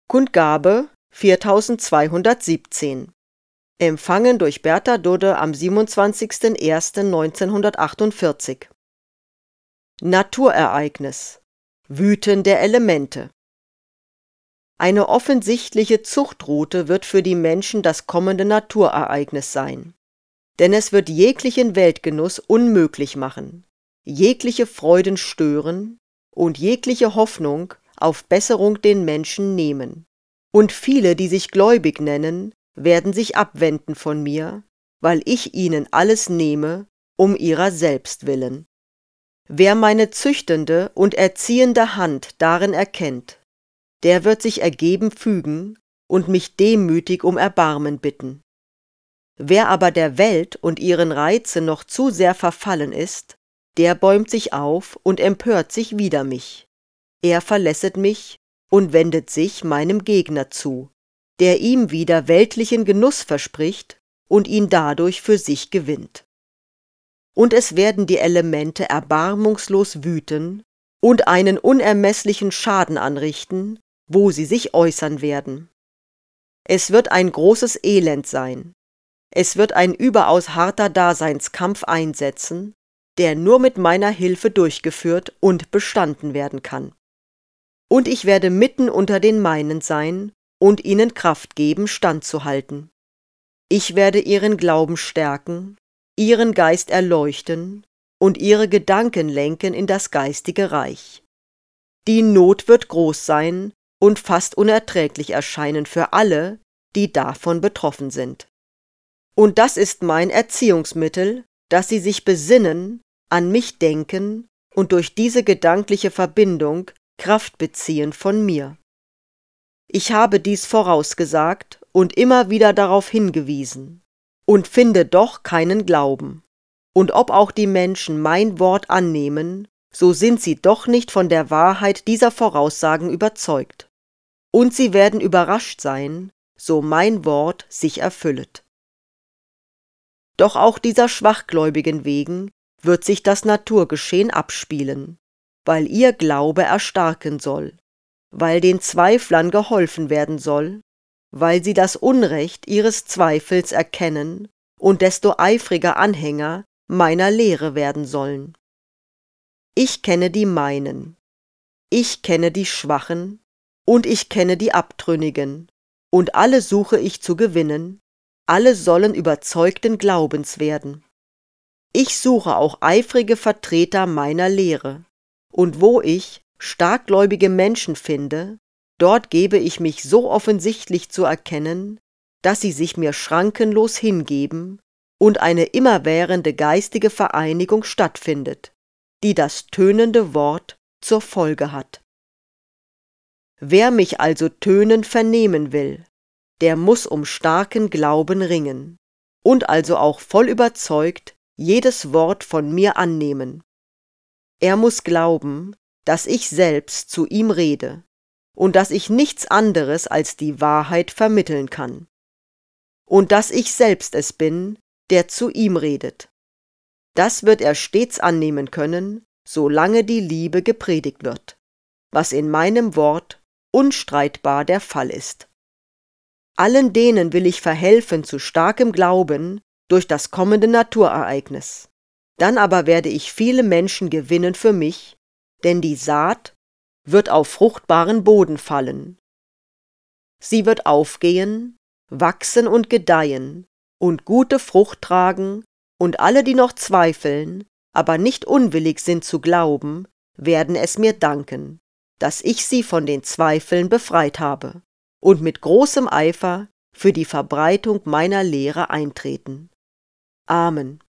Kundgabe 4217. Empfangen durch Bertha Dudde am 27.01.1948. Naturereignis: Wüten der Elemente. Eine offensichtliche Zuchtroute wird für die Menschen das kommende Naturereignis sein. Denn es wird jeglichen Weltgenuss unmöglich machen, jegliche Freuden stören und jegliche Hoffnung auf Besserung den Menschen nehmen. Und viele, die sich gläubig nennen, werden sich abwenden von mir, weil ich ihnen alles nehme, um ihrer selbst willen. Wer meine züchtende und erziehende Hand darin erkennt, der wird sich ergeben fügen und mich demütig um Erbarmen bitten. Wer aber der Welt und ihren Reizen noch zu sehr verfallen ist, der bäumt sich auf und empört sich wider mich. Er verlässet mich und wendet sich meinem Gegner zu, der ihm wieder weltlichen Genuss verspricht und ihn dadurch für sich gewinnt. Und es werden die Elemente erbarmungslos wüten und einen unermeßlichen Schaden anrichten, wo sie sich äußern werden. Es wird ein großes Elend sein. Es wird ein überaus harter Daseinskampf einsetzen, der nur mit meiner Hilfe durchgeführt und bestanden werden kann. Und ich werde mitten unter den meinen sein und ihnen Kraft geben, standzuhalten. Ich werde ihren Glauben stärken, ihren Geist erleuchten und ihre Gedanken lenken in das geistige Reich. Die Not wird groß sein und fast unerträglich erscheinen für alle, die davon betroffen sind. Und das ist mein Erziehungsmittel, dass sie sich besinnen, an mich denken und durch diese gedankliche Verbindung Kraft beziehen von mir. Ich habe dies vorausgesagt und immer wieder darauf hingewiesen und finde doch keinen Glauben. Und ob auch die Menschen mein Wort annehmen, so sind sie doch nicht von der Wahrheit dieser Voraussagen überzeugt. Und sie werden überrascht sein, so mein Wort sich erfüllet. Doch auch dieser Schwachgläubigen wegen wird sich das Naturgeschehen abspielen, weil ihr Glaube erstarken soll, weil den Zweiflern geholfen werden soll, weil sie das Unrecht ihres Zweifels erkennen und desto eifriger Anhänger meiner Lehre werden sollen. Ich kenne die meinen, ich kenne die Schwachen und ich kenne die Abtrünnigen, und alle suche ich zu gewinnen, alle sollen überzeugten Glaubens werden. Ich suche auch eifrige Vertreter meiner Lehre, und wo ich starkgläubige Menschen finde, dort gebe ich mich so offensichtlich zu erkennen, dass sie sich mir schrankenlos hingeben und eine immerwährende geistige Vereinigung stattfindet, die das tönende Wort zur Folge hat. Wer mich also tönend vernehmen will, der muß um starken Glauben ringen und also auch voll überzeugt jedes Wort von mir annehmen. Er muß glauben, dass ich selbst zu ihm rede und dass ich nichts anderes als die Wahrheit vermitteln kann und dass ich selbst es bin, der zu ihm redet. Das wird er stets annehmen können, solange die Liebe gepredigt wird, was in meinem Wort unstreitbar der Fall ist. Allen denen will ich verhelfen zu starkem Glauben durch das kommende Naturereignis. Dann aber werde ich viele Menschen gewinnen für mich, denn die Saat wird auf fruchtbaren Boden fallen. Sie wird aufgehen, wachsen und gedeihen und gute Frucht tragen, und alle, die noch zweifeln, aber nicht unwillig sind zu glauben, werden es mir danken, dass ich sie von den Zweifeln befreit habe und mit großem Eifer für die Verbreitung meiner Lehre eintreten. Amen.